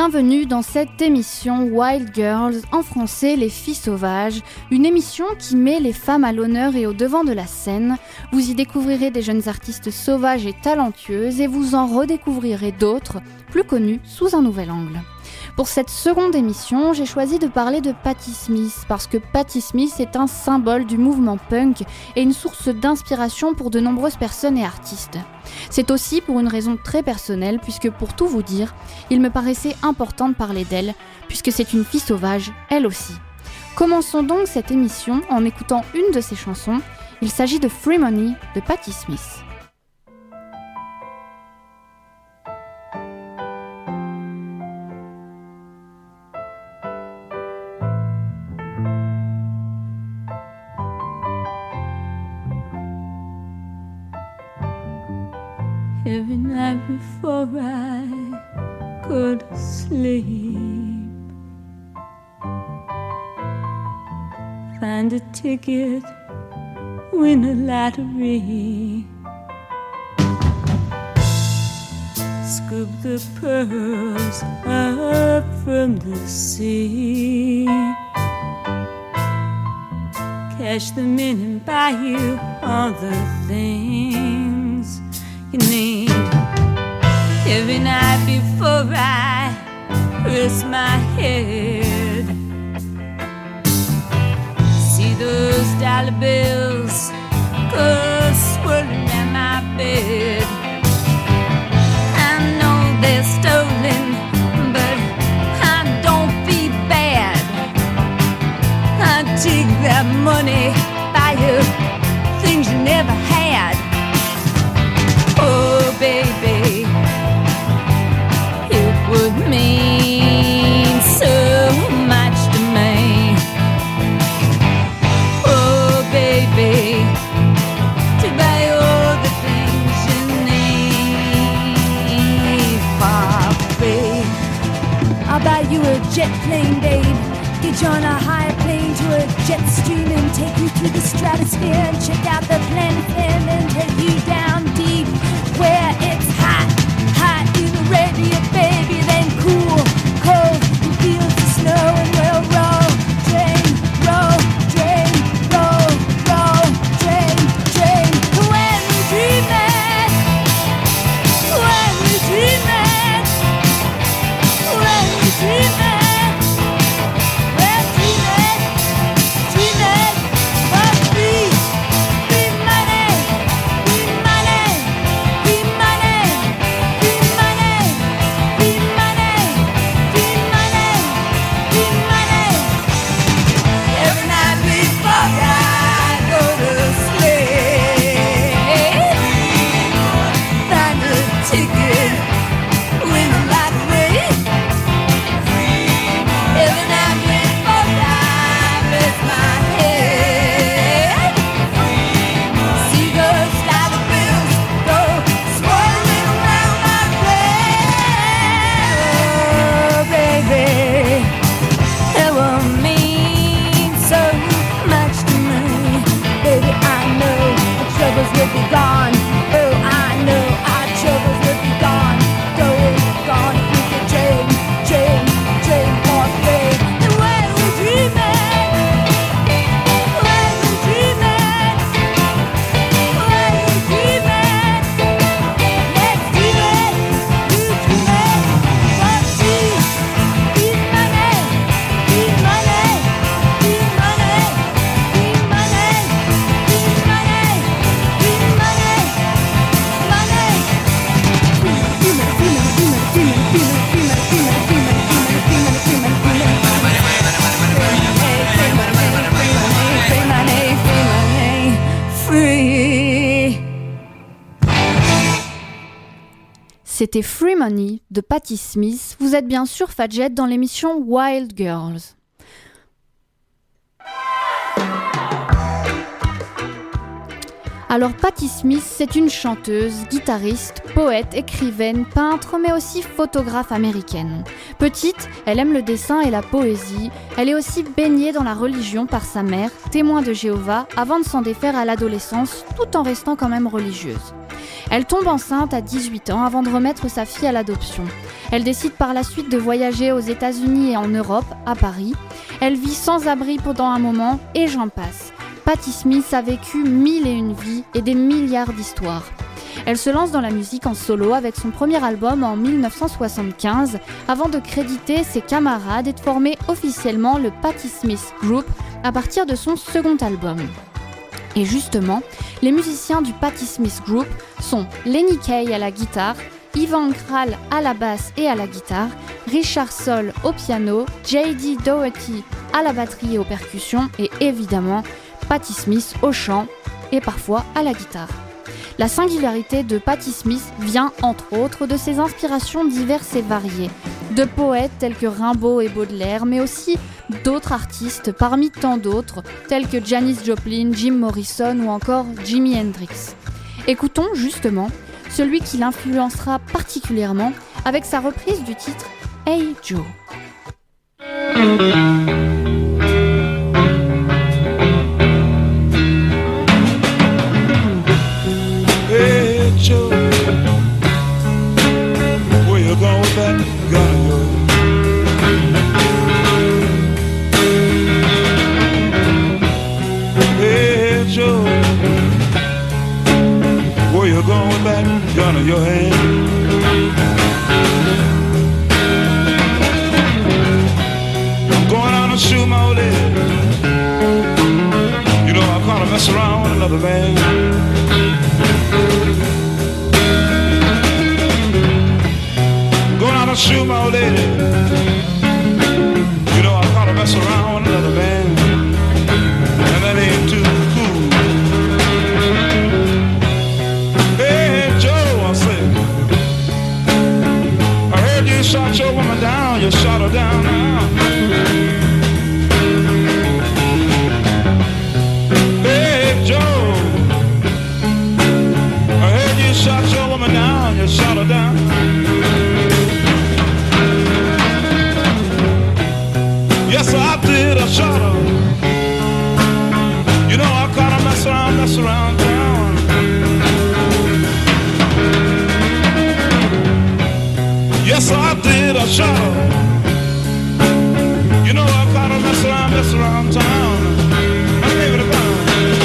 Bienvenue dans cette émission Wild Girls, en français Les Filles Sauvages, une émission qui met les femmes à l'honneur et au devant de la scène. Vous y découvrirez des jeunes artistes sauvages et talentueuses et vous en redécouvrirez d'autres, plus connues, sous un nouvel angle. Pour cette seconde émission, j'ai choisi de parler de Patti Smith parce que Patti Smith est un symbole du mouvement punk et une source d'inspiration pour de nombreuses personnes et artistes. C'est aussi pour une raison très personnelle puisque pour tout vous dire, il me paraissait important de parler d'elle puisque c'est une fille sauvage, elle aussi. Commençons donc cette émission en écoutant une de ses chansons. Il s'agit de Free Money de Patti Smith. Every night before I go to sleep, find a ticket, win a lottery, scoop the pearls up from the sea, cash them in and buy you all the things you need. Every night before I rest my head, see those dollar bills go swirling at my bed. I know they're stolen, but I don't feel bad. I take that money, buy you things you never had. Oh, baby, it would mean so much to me. Oh, baby, to buy all the things you need for free. I'll buy you a jet plane, babe. Get you on a high plane to a jet stream and take you through the stratosphere and check out the planet and then take you down deep where it's hot, hot in Arabia, baby, then cool, cold in fields of snow, and we'll roll, drain, roll, drain, roll, roll, drain, drain. When we dream it, when we dream it, when we dream it. Will be gone. Oh, I know our troubles will be gone. Gone with the train, train, train for free. And when we dream it, when we dream it, when we dream it, let's dream it, you dream it. What dream? Be money, be money, be money, be money, be money. C'était Free Money de Patti Smith. Vous êtes bien sûr Fadjet dans l'émission Wild Girls. Alors Patti Smith, c'est une chanteuse, guitariste, poète, écrivaine, peintre, mais aussi photographe américaine. Petite, elle aime le dessin et la poésie. Elle est aussi baignée dans la religion par sa mère, témoin de Jéhovah, avant de s'en défaire à l'adolescence, tout en restant quand même religieuse. Elle tombe enceinte à 18 ans avant de remettre sa fille à l'adoption. Elle décide par la suite de voyager aux États-Unis et en Europe, à Paris. Elle vit sans abri pendant un moment, et j'en passe. Patti Smith a vécu 1001 vies et des milliards d'histoires. Elle se lance dans la musique en solo avec son premier album en 1975 avant de créditer ses camarades et de former officiellement le Patti Smith Group à partir de son second album. Et justement, les musiciens du Patti Smith Group sont Lenny Kaye à la guitare, Ivan Kral à la basse et à la guitare, Richard Soll au piano, J.D. Doherty à la batterie et aux percussions et évidemment Patti Smith au chant et parfois à la guitare. La singularité de Patti Smith vient entre autres de ses inspirations diverses et variées, de poètes tels que Rimbaud et Baudelaire, mais aussi d'autres artistes parmi tant d'autres tels que Janis Joplin, Jim Morrison ou encore Jimi Hendrix. Écoutons justement celui qui l'influencera particulièrement avec sa reprise du titre Hey Joe. Joe, where you going with that gun of yours? Hey Joe, where you going with that gun in your hand? I'm going out and shoot my old lady. You know I can't mess around with another man. Shoot my old lady. You know I gotta mess around with another man, and that ain't too cool. Hey Joe, I say, I heard you shot your woman down. You shot her down now. Hey Joe, I heard you shot your woman down. You shot her down. Yes, I did, I shot her. You know I kinda mess around town. Yes, I did, I shot her. You know I kinda mess around town. I gave it a gun.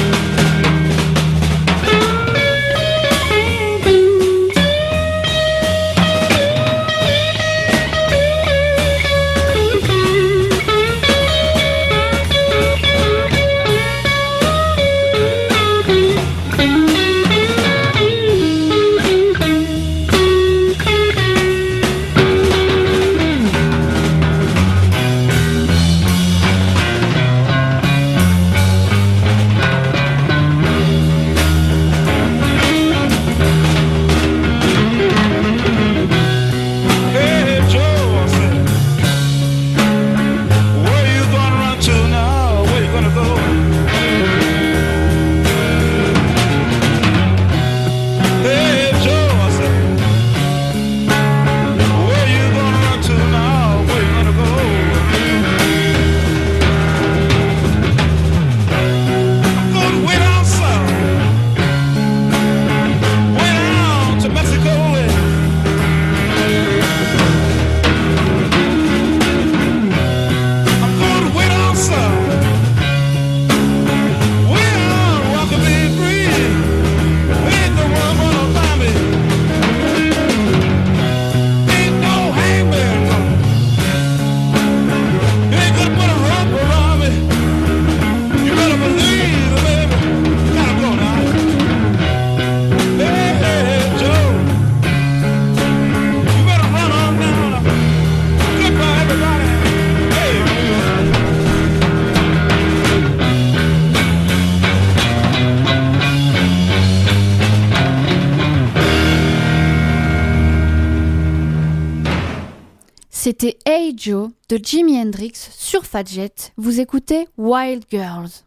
C'était Hey Joe de Jimi Hendrix sur Fat Jet. Vous écoutez Wild Girls.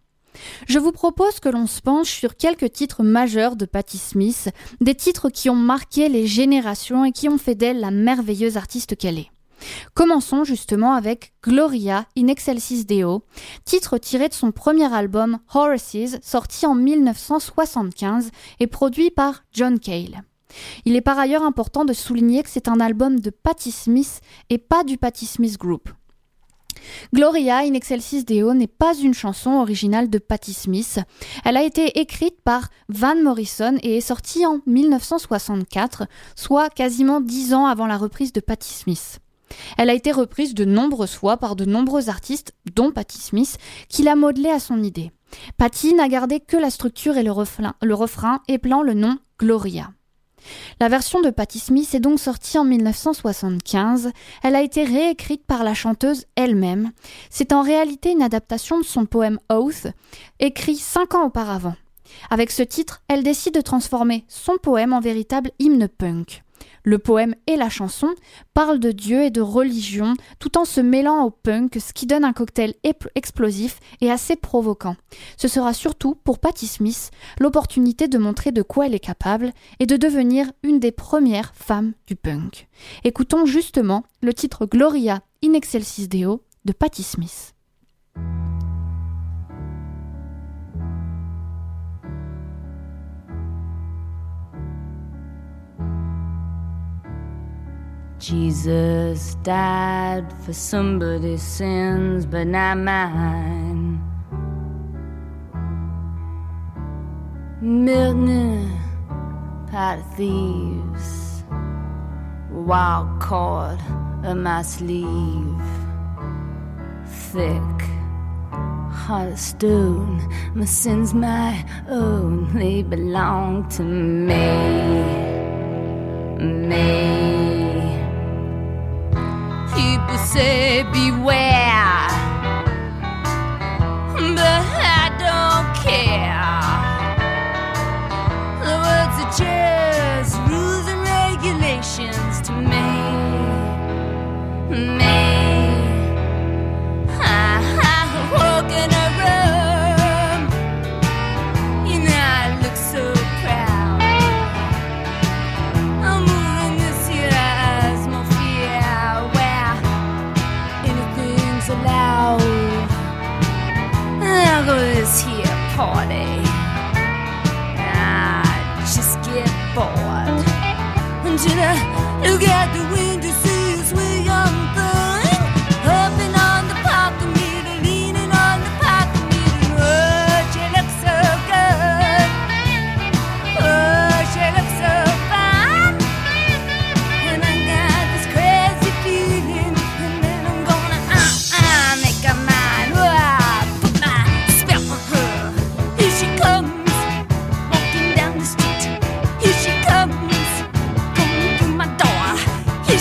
Je vous propose que l'on se penche sur quelques titres majeurs de Patti Smith, des titres qui ont marqué les générations et qui ont fait d'elle la merveilleuse artiste qu'elle est. Commençons justement avec Gloria in Excelsis Deo, titre tiré de son premier album Horaces, sorti en 1975 et produit par John Cale. Il est par ailleurs important de souligner que c'est un album de Patti Smith et pas du Patti Smith Group. Gloria in Excelsis Deo n'est pas une chanson originale de Patti Smith. Elle a été écrite par Van Morrison et est sortie en 1964, soit quasiment 10 ans avant la reprise de Patti Smith. Elle a été reprise de nombreuses fois par de nombreux artistes, dont Patti Smith, qui l'a modelée à son idée. Patti n'a gardé que la structure et le refrain, épelant le nom Gloria. La version de Patti Smith est donc sortie en 1975. Elle a été réécrite par la chanteuse elle-même. C'est en réalité une adaptation de son poème Oath, écrit 5 ans auparavant. Avec ce titre, elle décide de transformer son poème en véritable hymne punk. Le poème et la chanson parlent de Dieu et de religion tout en se mêlant au punk, ce qui donne un cocktail explosif et assez provoquant. Ce sera surtout pour Patti Smith l'opportunité de montrer de quoi elle est capable et de devenir une des premières femmes du punk. Écoutons justement le titre Gloria in Excelsis Deo de Patti Smith. Jesus died for somebody's sins, but not mine. Milton, pot of thieves, wild cord of my sleeve, thick heart of stone. My sins my own, they belong to me. People say beware, but I don't care. The words are just rules and regulations to me. I walk in a room, you know I look so proud. I'm moving this year more fear where anything's allowed. I'll go to this here party, I just get bored until I look out the window, see this wee young thing hopping on the parking meter, leaning on the parking meter. Oh, she looks so good. Oh, she looks so fine. And I got this crazy feeling, and then I'm gonna make her mine. Oh, put my spell on her. Here she comes, walking down the street. Here she comes, coming through my door.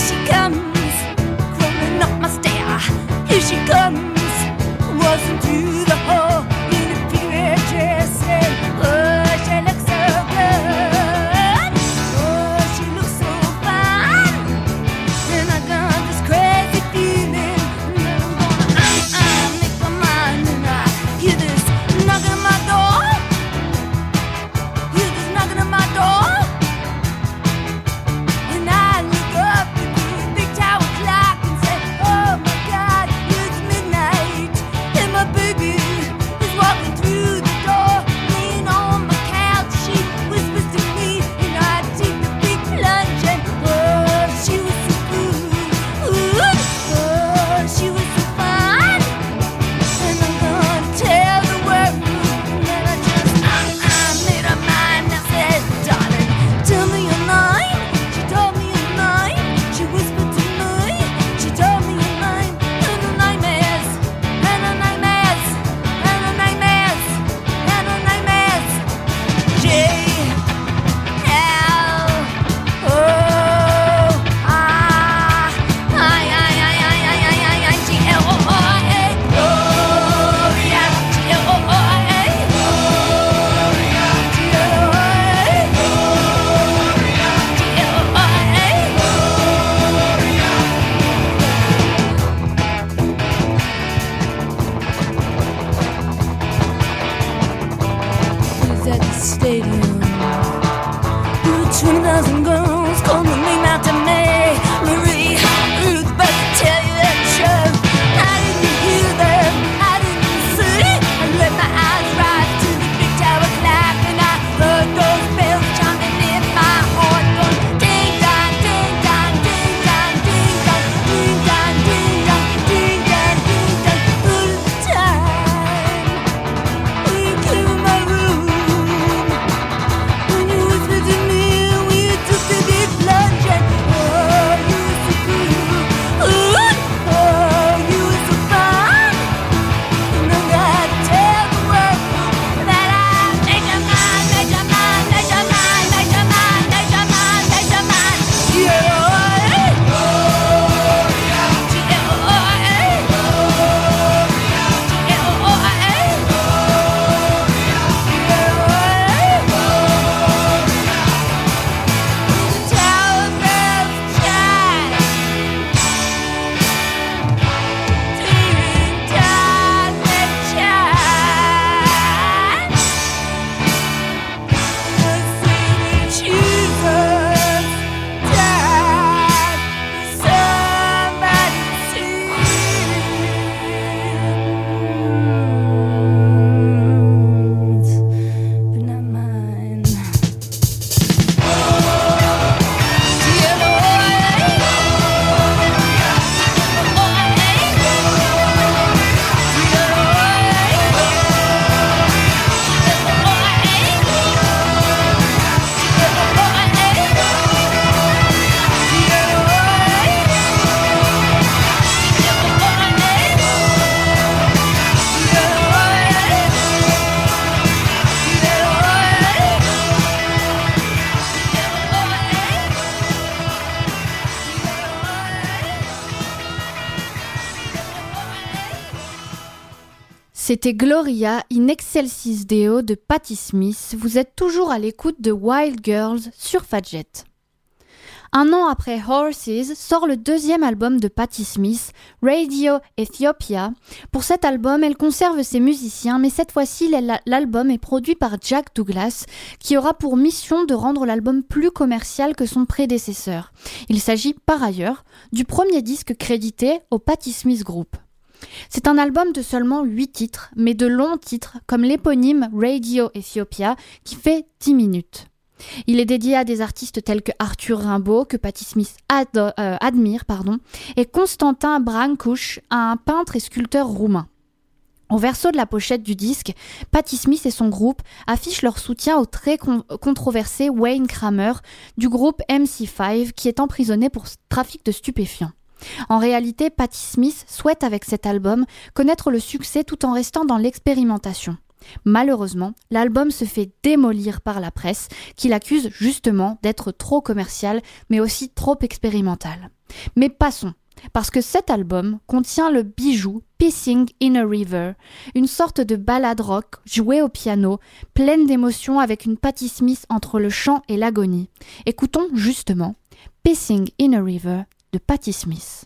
C'était Gloria in Excelsis Deo de Patti Smith. Vous êtes toujours à l'écoute de Wild Girls sur Fadjet. Un an après Horses, sort le deuxième album de Patti Smith, Radio Ethiopia. Pour cet album, elle conserve ses musiciens, mais cette fois-ci, l'album est produit par Jack Douglas, qui aura pour mission de rendre l'album plus commercial que son prédécesseur. Il s'agit par ailleurs du premier disque crédité au Patti Smith Group. C'est un album de seulement 8 titres, mais de longs titres, comme l'éponyme Radio Ethiopia, qui fait 10 minutes. Il est dédié à des artistes tels que Arthur Rimbaud, que Patti Smith admire, et Constantin Brâncuș, un peintre et sculpteur roumain. Au verso de la pochette du disque, Patti Smith et son groupe affichent leur soutien au très controversé Wayne Kramer du groupe MC5, qui est emprisonné pour trafic de stupéfiants. En réalité, Patti Smith souhaite avec cet album connaître le succès tout en restant dans l'expérimentation. Malheureusement, l'album se fait démolir par la presse, qui l'accuse justement d'être trop commercial, mais aussi trop expérimental. Mais passons, parce que cet album contient le bijou Pissing in a River, une sorte de ballade rock jouée au piano, pleine d'émotions avec une Patti Smith entre le chant et l'agonie. Écoutons justement Pissing in a River de Patti Smith.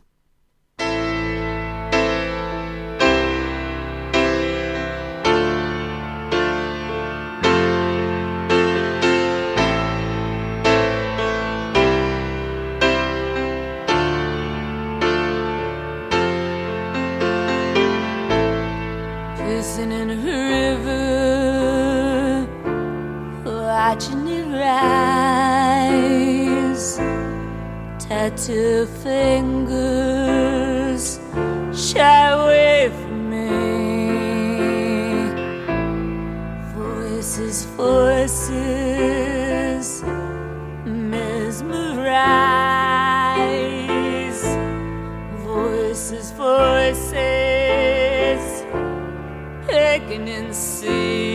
Pissing in a river, watching it rise. Tattoo fingers shy away from me. Voices, voices mesmerize. Voices, voices aching and see.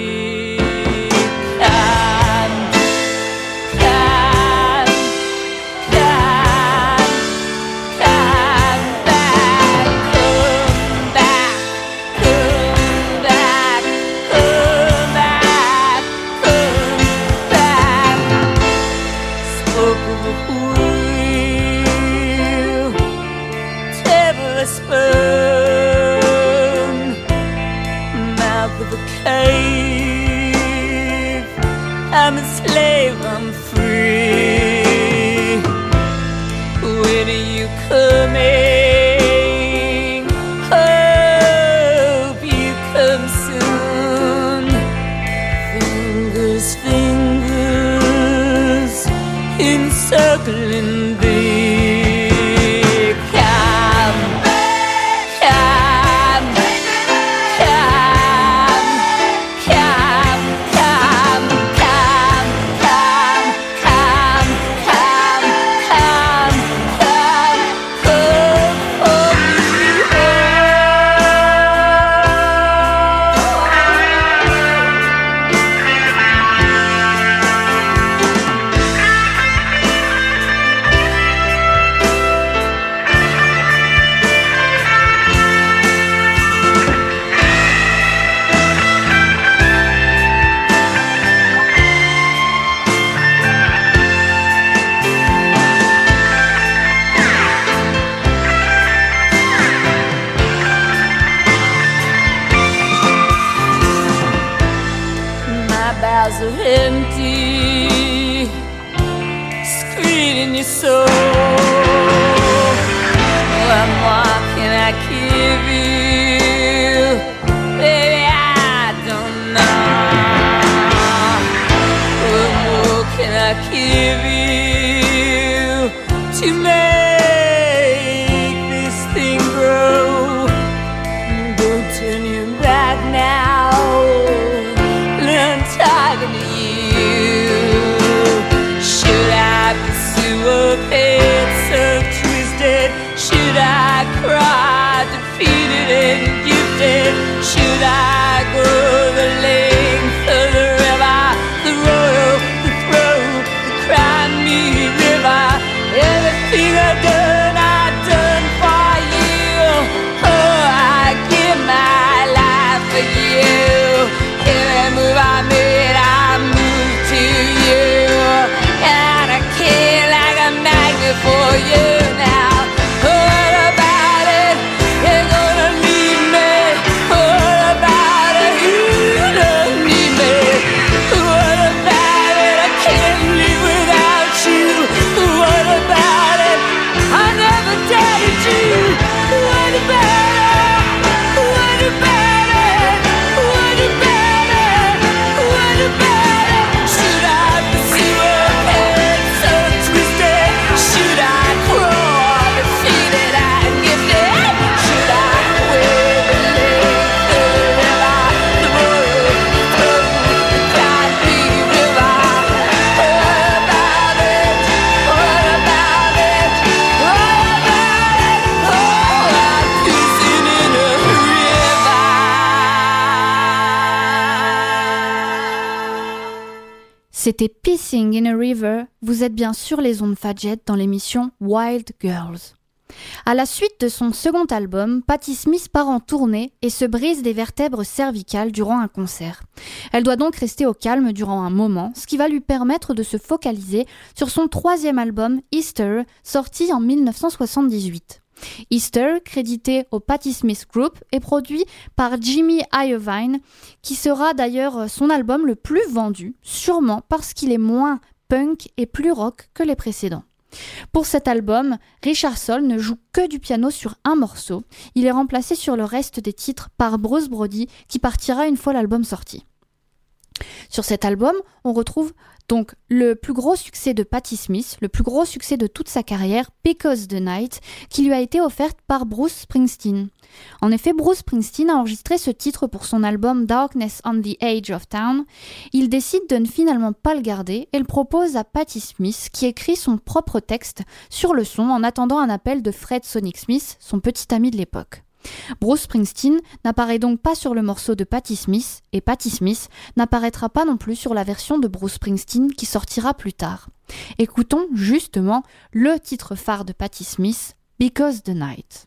I'm a slave, I'm free. When are you coming? Hope you come soon. Fingers, fingers encircling thee. Empty, screening your soul. What more can I give you? Baby, I don't know. What more can I give you to make this thing grow? Don't turn your back now. Talking to you. Should I pursue a path so twisted? Should I cry defeated and gifted? Should I go the length of the river, the royal, the throat, the Crimea river? Everything I've done for you. Oh, I give my life for you. C'était Pissing in a River, vous êtes bien sur les ondes Fadjet dans l'émission Wild Girls. À la suite de son second album, Patti Smith part en tournée et se brise des vertèbres cervicales durant un concert. Elle doit donc rester au calme durant un moment, ce qui va lui permettre de se focaliser sur son troisième album, Easter, sorti en 1978. Easter, crédité au Patti Smith Group, est produit par Jimmy Iovine, qui sera d'ailleurs son album le plus vendu, sûrement parce qu'il est moins punk et plus rock que les précédents. Pour cet album, Richard Soul ne joue que du piano sur un morceau. Il est remplacé sur le reste des titres par Bruce Brody, qui partira une fois l'album sorti. Sur cet album, on retrouve donc le plus gros succès de Patti Smith, le plus gros succès de toute sa carrière, Because the Night, qui lui a été offerte par Bruce Springsteen. En effet, Bruce Springsteen a enregistré ce titre pour son album Darkness on the Edge of Town. Il décide de ne finalement pas le garder et le propose à Patti Smith, qui écrit son propre texte sur le son en attendant un appel de Fred Sonic Smith, son petit ami de l'époque. Bruce Springsteen n'apparaît donc pas sur le morceau de Patti Smith et Patti Smith n'apparaîtra pas non plus sur la version de Bruce Springsteen qui sortira plus tard. Écoutons justement le titre phare de Patti Smith, Because the Night.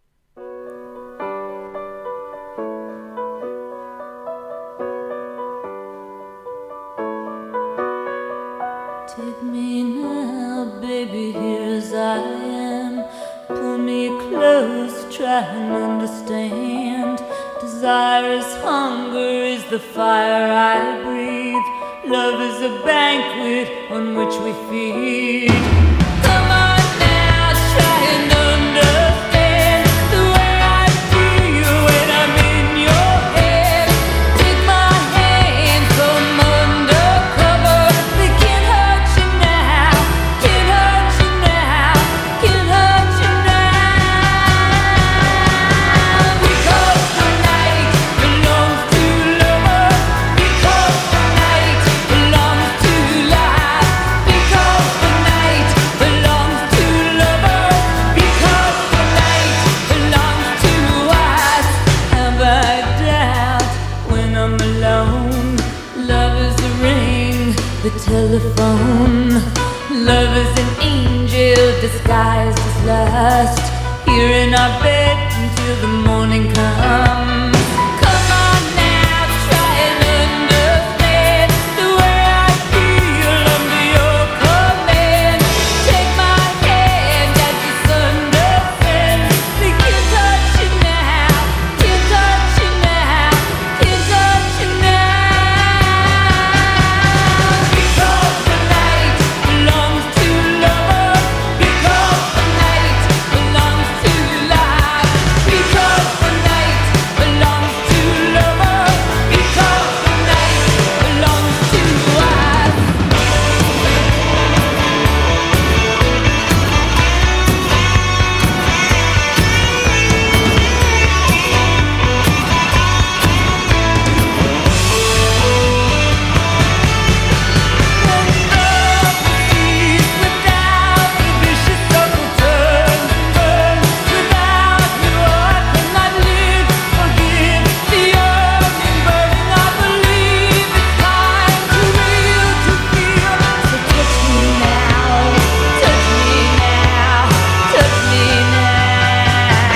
Take me now, baby, here as I am. Pull me close, try and understand. Desire is hunger, is the fire I breathe. Love is a banquet on which we feed. Come on now, try and understand the way I feel when I'm in your head. Take my hand from undercover. They can't hurt you now, can't hurt you now, can't hurt you now. Because the night belongs to lovers. Because the night belongs to life. Because the night belongs to lovers. Because the night belongs to us. Have I doubt when I'm alone? Love is the ring, the telephone. Love is an angel disguised as lust. Here in our bed until the morning comes. Come on now, try and understand the way I feel under your command. Take my hand as the sun descends. They can't touch you now, can't touch you now, can't touch you now. Because the night belongs to lovers. Because the night belongs to life. Because the night belongs to lovers. Because the night belongs to us. Without the vicious circle turns and burns. Without you I cannot live. Forgive the yearning burning. I believe it's time to real to feel. So touch me now, touch me now, touch me now.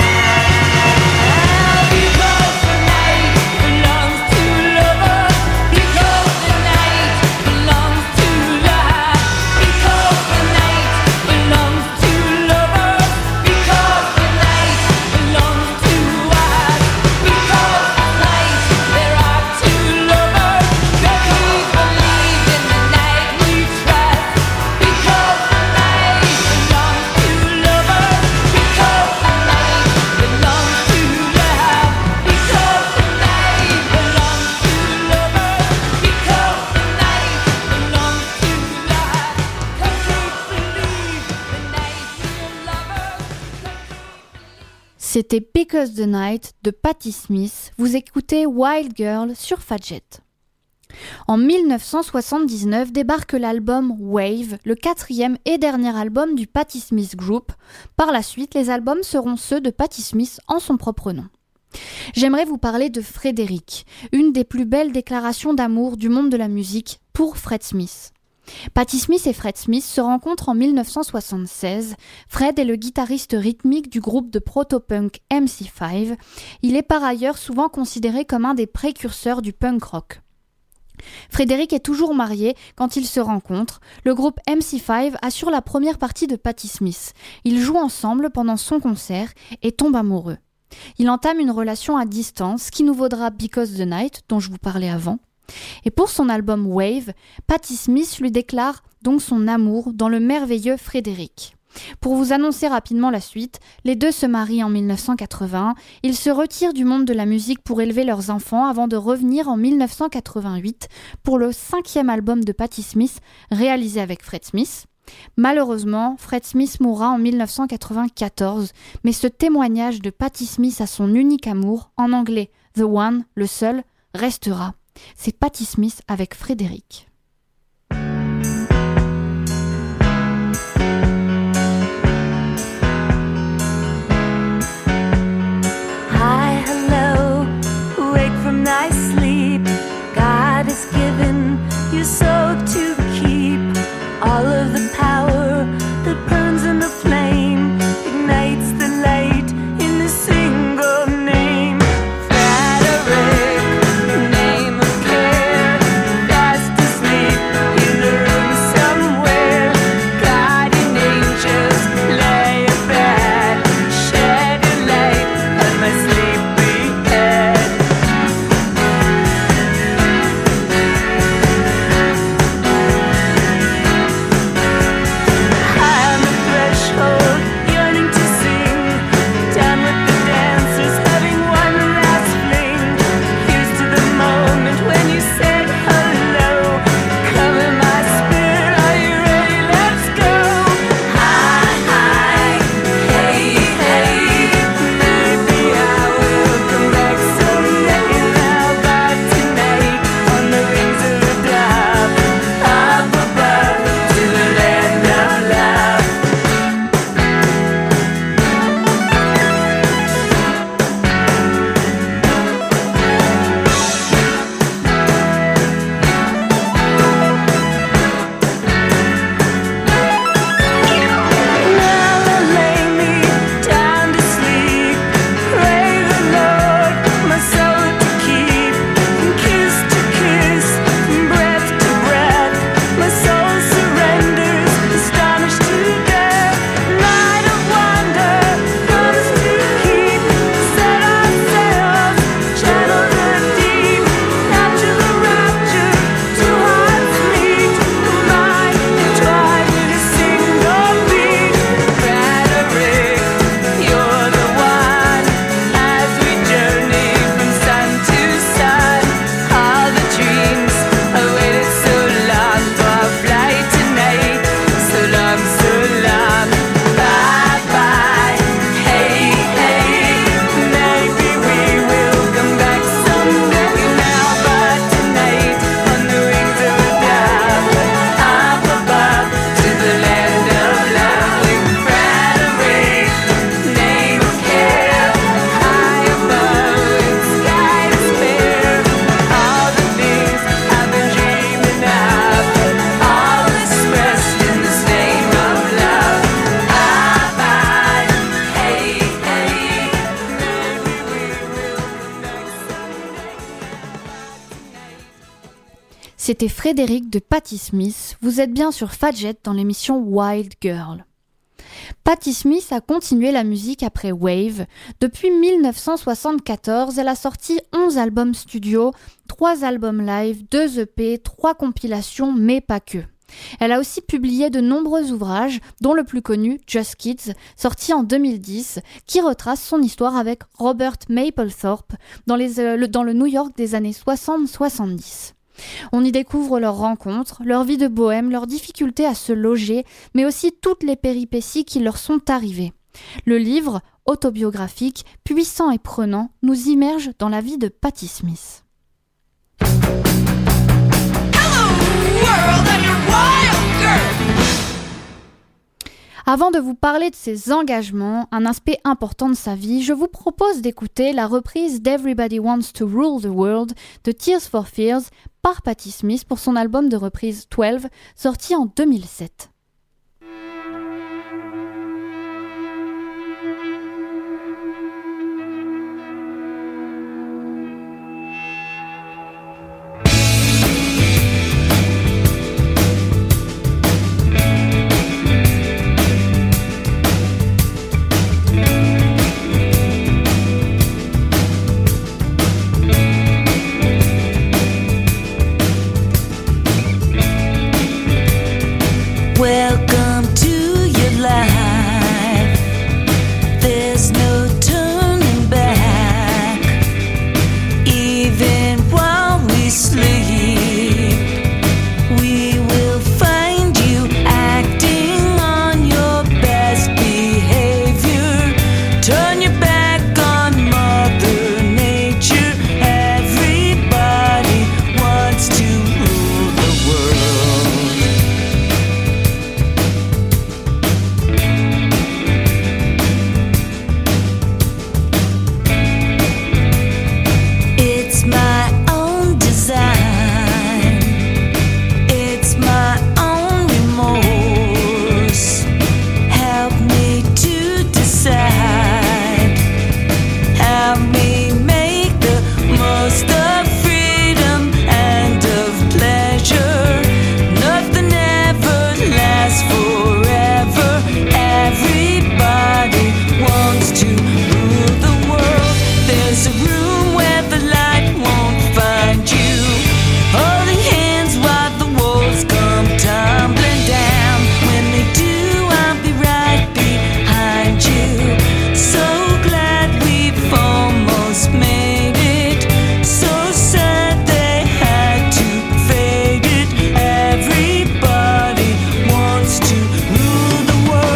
Because the night belongs to lovers. Because the night belongs to life. Because the night belongs to lovers. Because the night belongs to us. Because tonight there are two lovers. That we believe in the night we trust. Because the night belongs to lovers. Because the night belongs to love. Because the night belongs to lovers. Because the night belongs to life. 'Cause we believe the night we're lovers. C'était Because the Night de Patti Smith. Vous écoutez Wild Girl sur Fadjet. En 1979 débarque l'album Wave, le quatrième et dernier album du Patti Smith Group. Par la suite, les albums seront ceux de Patti Smith en son propre nom. J'aimerais vous parler de Frédéric, une des plus belles déclarations d'amour du monde de la musique pour Fred Smith. Patti Smith et Fred Smith se rencontrent en 1976. Fred est le guitariste rythmique du groupe de proto-punk MC5. Il est par ailleurs souvent considéré comme un des précurseurs du punk rock. Frédéric est toujours marié quand ils se rencontrent. Le groupe MC5 assure la première partie de Patti Smith. Ils jouent ensemble pendant son concert et tombent amoureux. Il entame une relation à distance qui nous vaudra Because the Night, dont je vous parlais avant. Et pour son album Wave, Patti Smith lui déclare donc son amour dans le merveilleux Frédéric. Pour vous annoncer rapidement la suite, les deux se marient en 1980, ils se retirent du monde de la musique pour élever leurs enfants avant de revenir en 1988 pour le 5e album de Patti Smith réalisé avec Fred Smith. Malheureusement, Fred Smith mourra en 1994, mais ce témoignage de Patti Smith à son unique amour, en anglais « The One », le seul, restera. C'est Patti Smith avec Frédéric. Hi, hello, wake from thy sleep. God has given you soul to keep. All of the power that burns in the flame ignites the light in a single name. Frederick, name of care, fast asleep in the room somewhere. Guardian angels lay abed, shed a light on my sleepy head. I'm a threshold, yearning to sing. Down with the dancers, having one last fling. Here's to the moment when you said hello. Come in my spirit, are you ready? Let's go. Hi, hi, hey, hey. Maybe I will come back someday. Now, but tonight, on the wings of a dove, up above to the land of love. Now I'll lay me down to sleep. Pray the Lord my soul to keep. From kiss to kiss, from breath to breath, my soul surrenders, astonished to death. Night of wonder, promise to keep. Set our sails, channel the deep. Capture the rapture, two hearts meet. Combine, entwine in a single beat. Frederick, you're the one. As we journey from sun to sun, all the dreams I waited so long for our flight tonight. So long, so long. Bye bye. Hey, hey. Maybe we will come back someday. Now, but tonight, on the wings of a dove, up above to the land of love. With Frederick, name of care, high above in sky to spare. All the things I've been dreaming of, all expressed in this name of love. Bye bye, hey, hey. Maybe we will come back someday. C'était Frédéric de Patti Smith. Vous êtes bien sur Fadjet dans l'émission Wild Girl. Patti Smith a continué la musique après Wave. Depuis 1974, elle a sorti 11 albums studio, 3 albums live, 2 EP, 3 compilations, mais pas que. Elle a aussi publié de nombreux ouvrages, dont le plus connu, Just Kids, sorti en 2010, qui retrace son histoire avec Robert Mapplethorpe dans le New York des années 60-70. On y découvre leurs rencontres, leur vie de bohème, leurs difficultés à se loger, mais aussi toutes les péripéties qui leur sont arrivées. Le livre, autobiographique, puissant et prenant, nous immerge dans la vie de Patti Smith. Avant de vous parler de ses engagements, un aspect important de sa vie, je vous propose d'écouter la reprise d'Everybody Wants to Rule the World de Tears for Fears par Patti Smith pour son album de reprise 12, sorti en 2007. Welcome to your life. There's no turning back. Even while we sleep, we will find you acting on your best behavior. Turn your back on Mother Nature. Everybody wants to rule the world. It's my own design. It's my own remorse. Help me to decide. Help me make the most of freedom and of pleasure. Nothing ever lasts forever. Everybody wants to rule the world. There's a room where the light won't find you. Holding hands while the walls come tumbling down. When they do, I'll be right behind you. So glad we've almost made it. So sad they had to fade it. Everybody wants to rule the world.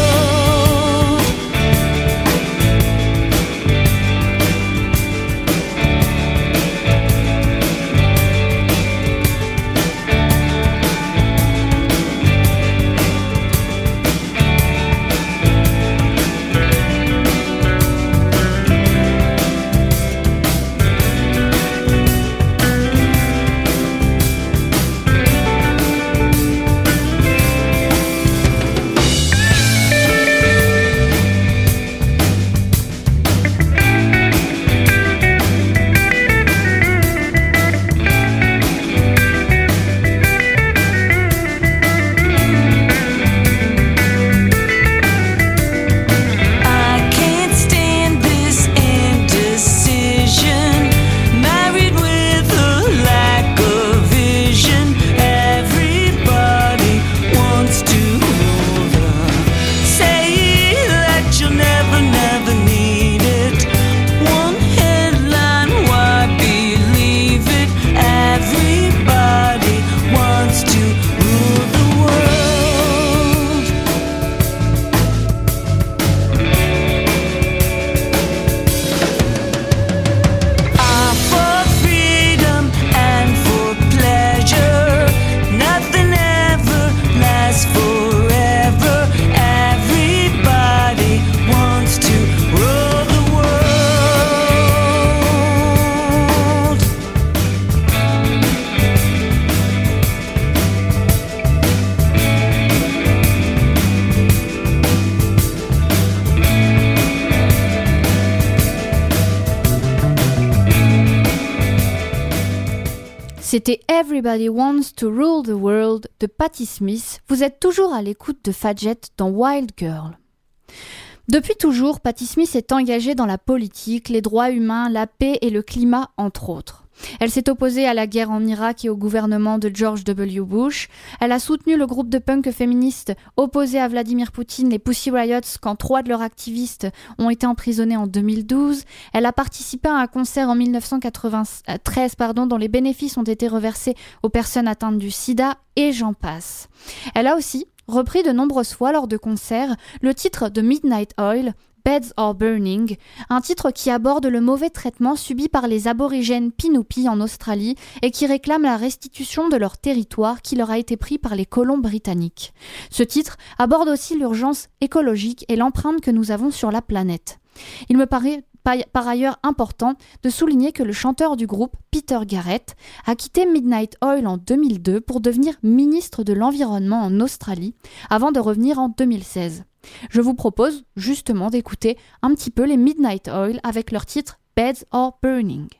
I can't stand this indecision. Married with a lack of vision. Everybody wants to rule them. Say that you'll never, never need it. One headline, why believe it? Everybody wants to rule the world. For freedom and for pleasure, nothing ever lasts forever. Everybody wants to rule the world. C'était Everybody Wants to Rule the World de Patti Smith. Vous êtes toujours à l'écoute de Fadjet dans Wild Girl. Depuis toujours, Patti Smith est engagée dans la politique, les droits humains, la paix et le climat, entre autres. Elle s'est opposée à la guerre en Irak et au gouvernement de George W. Bush. Elle a soutenu le groupe de punk féministe opposé à Vladimir Poutine, les Pussy Riots, quand 3 de leurs activistes ont été emprisonnés en 2012. Elle a participé à un concert en 1993 dont les bénéfices ont été reversés aux personnes atteintes du sida, et j'en passe. Elle a aussi repris de nombreuses fois lors de concerts le titre de Midnight Oil, Beds Are Burning, un titre qui aborde le mauvais traitement subi par les aborigènes Pinoupi en Australie et qui réclament la restitution de leur territoire qui leur a été pris par les colons britanniques. Ce titre aborde aussi l'urgence écologique et l'empreinte que nous avons sur la planète. Il me paraît par ailleurs important de souligner que le chanteur du groupe, Peter Garrett, a quitté Midnight Oil en 2002 pour devenir ministre de l'Environnement en Australie avant de revenir en 2016. Je vous propose justement d'écouter un petit peu les Midnight Oil avec leur titre Beds Are Burning.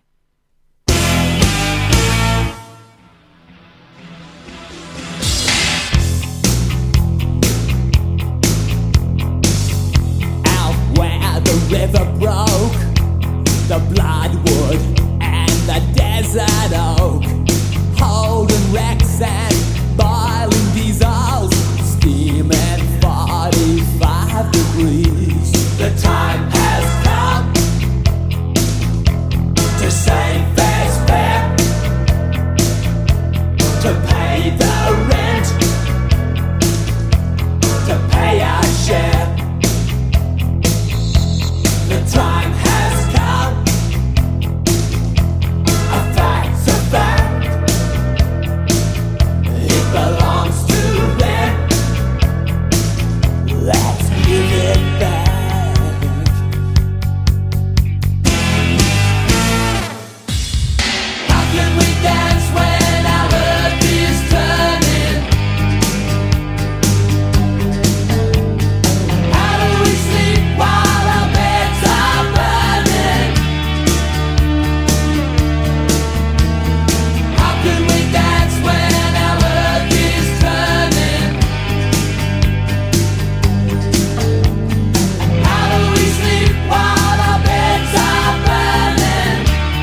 The river broke, the bloodwood and the desert oak, holding wrecks and boiling diesels, steaming 45 degrees. The time has come to save fair's fair, to pay the rent, to pay our share. The time has come, a fact's a fact, it belongs to them, let's give it back. How can we dance when our earth is turning? How do we sleep while our beds are burning? How can we dance when our earth is turning? How do we sleep while our beds are burning?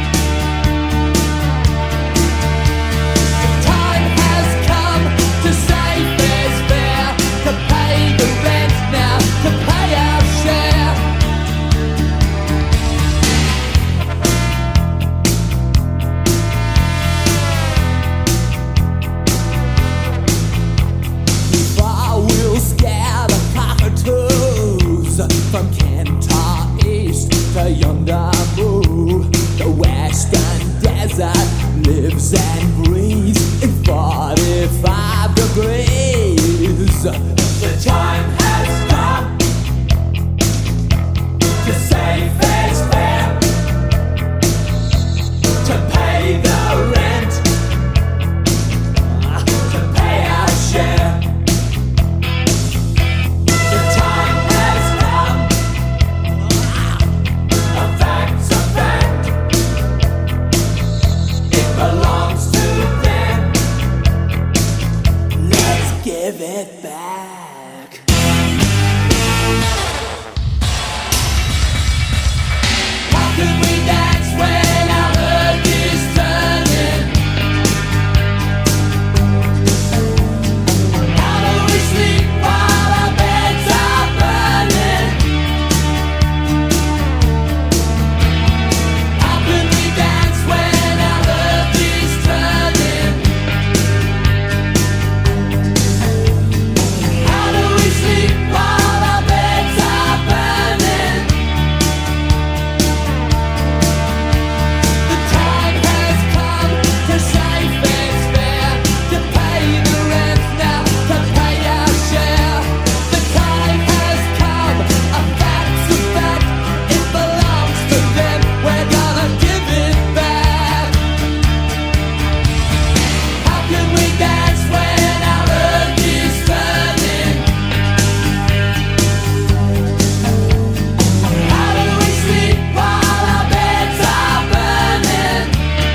The time has come to save fair's fair, to pay the rent now, to pay our share. Before we'll scare the cockatoos from Kentar East to yonder move, the western desert lives and breathes in 45 degrees. The time has come to save fair's fair, to pay the rent, to pay our share. The time has come, a fact's a fact, it belongs to them, let's give it back. How can we dance when our earth is turning? How do we sleep while our beds are burning? How can we dance when our earth is turning? How do we sleep while our beds are burning? The time has come to save fair's fair, to pay the rent now, to pay our share. The time has come, a fact's a fact, it belongs to them, we're gonna give it back. How can we dance when our earth is turning? How do we sleep while our beds are burning?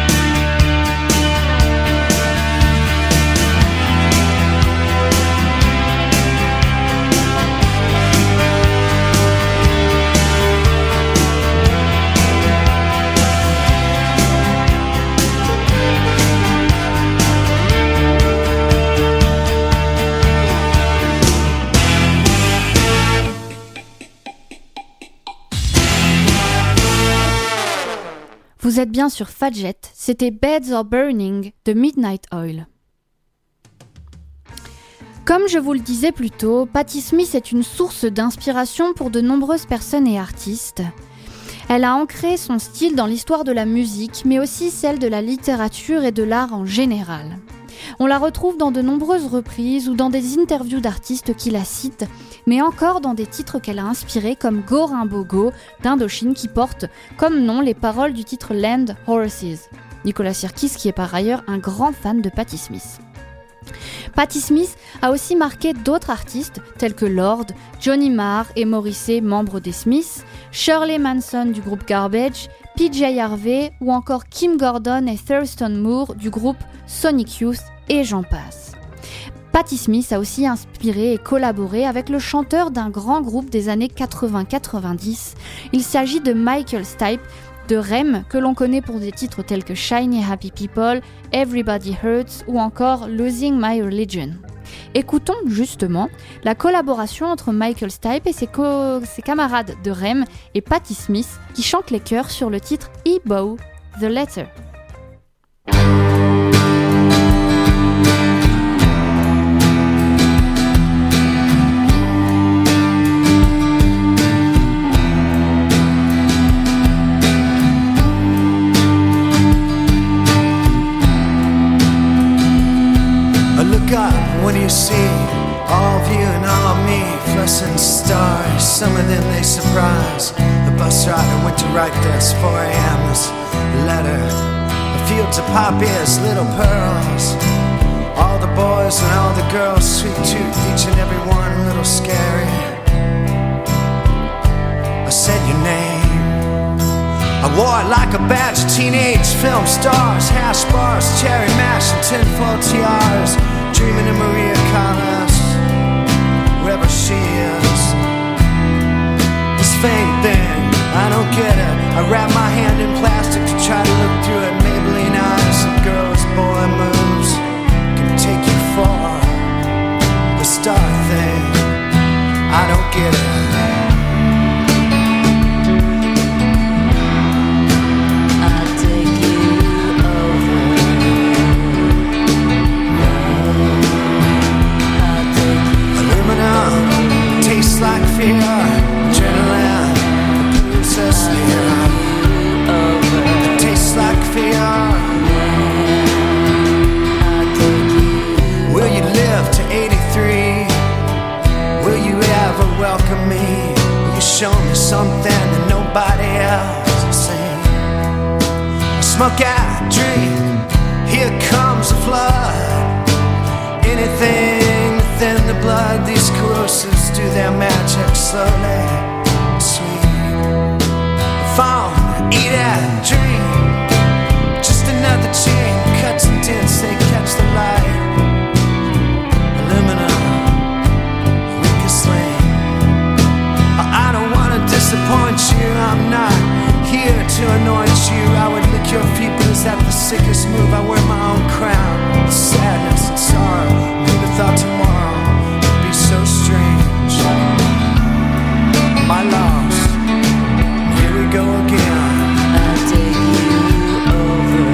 Vous êtes bien sur Fadjet, c'était Beds Are Burning de Midnight Oil. Comme je vous le disais plus tôt, Patti Smith est une source d'inspiration pour de nombreuses personnes et artistes. Elle a ancré son style dans l'histoire de la musique, mais aussi celle de la littérature et de l'art en général. On la retrouve dans de nombreuses reprises ou dans des interviews d'artistes qui la citent, mais encore dans des titres qu'elle a inspirés comme Go Rimbaud Go d'Indochine qui porte comme nom les paroles du titre Land Horses. Nicolas Sirkis qui est par ailleurs un grand fan de Patti Smith. Patti Smith a aussi marqué d'autres artistes tels que Lord, Johnny Marr et Morrissey, membres des Smiths, Shirley Manson du groupe Garbage, PJ Harvey ou encore Kim Gordon et Thurston Moore du groupe Sonic Youth et j'en passe. Patti Smith a aussi inspiré et collaboré avec le chanteur d'un grand groupe des années 80-90. Il s'agit de Michael Stipe de Rem, que l'on connaît pour des titres tels que Shiny Happy People, Everybody Hurts ou encore Losing My Religion. Écoutons justement la collaboration entre Michael Stipe et ses camarades de Rem et Patti Smith qui chantent les chœurs sur le titre E-Bow, The Letter. When you see all of you and all of me, fluorescent stars, some of them they surprise. The bus driver went to write this 4 a.m. this letter. The fields of poppies, little pearls. All the boys and all the girls, sweet tooth, each and every one a little scary. I said your name. I wore it like a badge of teenage film stars, hash bars, cherry mash, and tinfoil tiaras. Dreaming of Maria Callas, wherever she is. This fame thing, I don't get it. I wrap my hand in plastic to try to look through it. Maybelline eyes and girls, boy moves can take you far. The star thing, I don't get it. Like fear, adrenaline, the process here. It tastes like fear. Will you live to 83? Will you ever welcome me? Will you show me something that nobody else has seen? I smoke out, drink, here comes a flood. Anything within the blood, these corrosives do their magic slowly, sweet. Phone, eat and drink, just another chain, cuts and dents, they catch the light. Aluminum, weakest link. I don't wanna disappoint you, I'm not here to anoint you. I would lick your feet, but is that the sickest move? I wear my own crown, sadness and sorrow. Who'd have thought tomorrow would be so strange? My loss, here we go again. I'll take you over.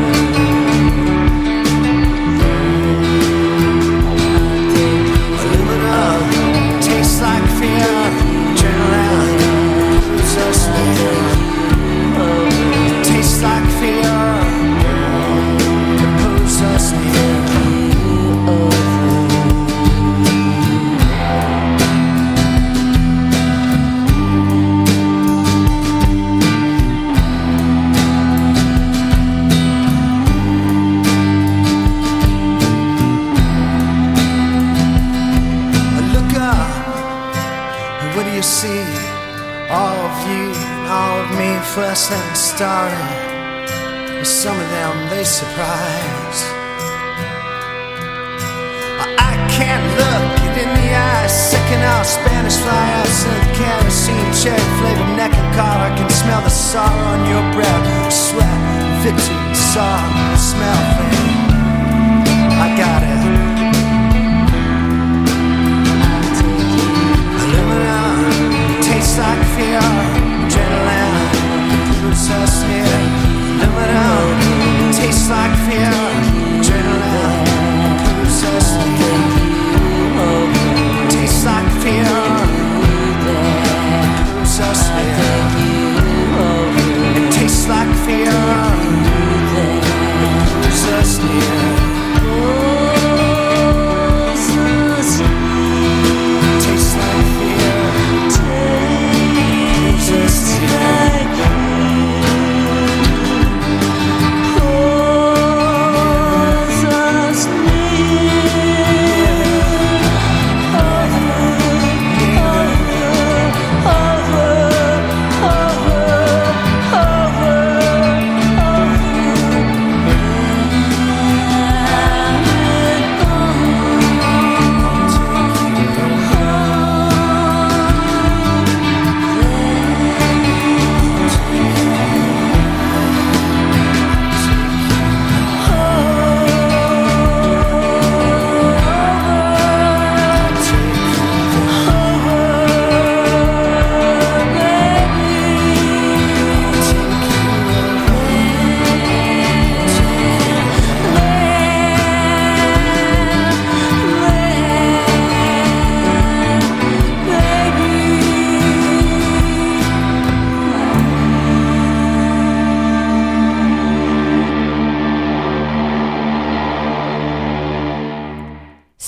Aluminum, tastes like fear. Adrenaline, moves us near. Tastes like fear. It moves us near. See all of you and all of me, fluorescent starry. Some of them they surprise. I can't look it in the eyes. Second out Spanish fly out, kerosene, cherry flavored neck and collar. I can smell the sorrow on your breath, sweat, victory, sorrow, smell thing. I got it. Tastes like fear, adrenaline, puts us near. Aluminum, tastes like fear, adrenaline, puts us near.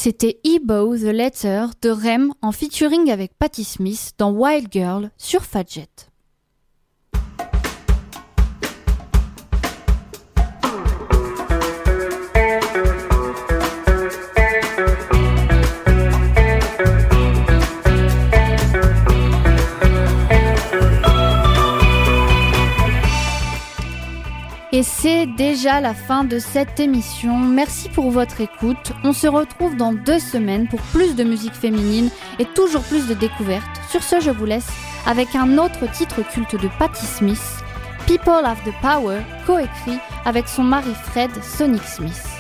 C'était Ebo the Letter de Rem en featuring avec Patti Smith dans Wild Girl sur Fadjet. Et c'est déjà la fin de cette émission. Merci pour votre écoute. On se retrouve dans 2 semaines pour plus de musique féminine et toujours plus de découvertes. Sur ce, je vous laisse avec un autre titre culte de Patti Smith, People Have the Power, coécrit avec son mari Fred Sonic Smith.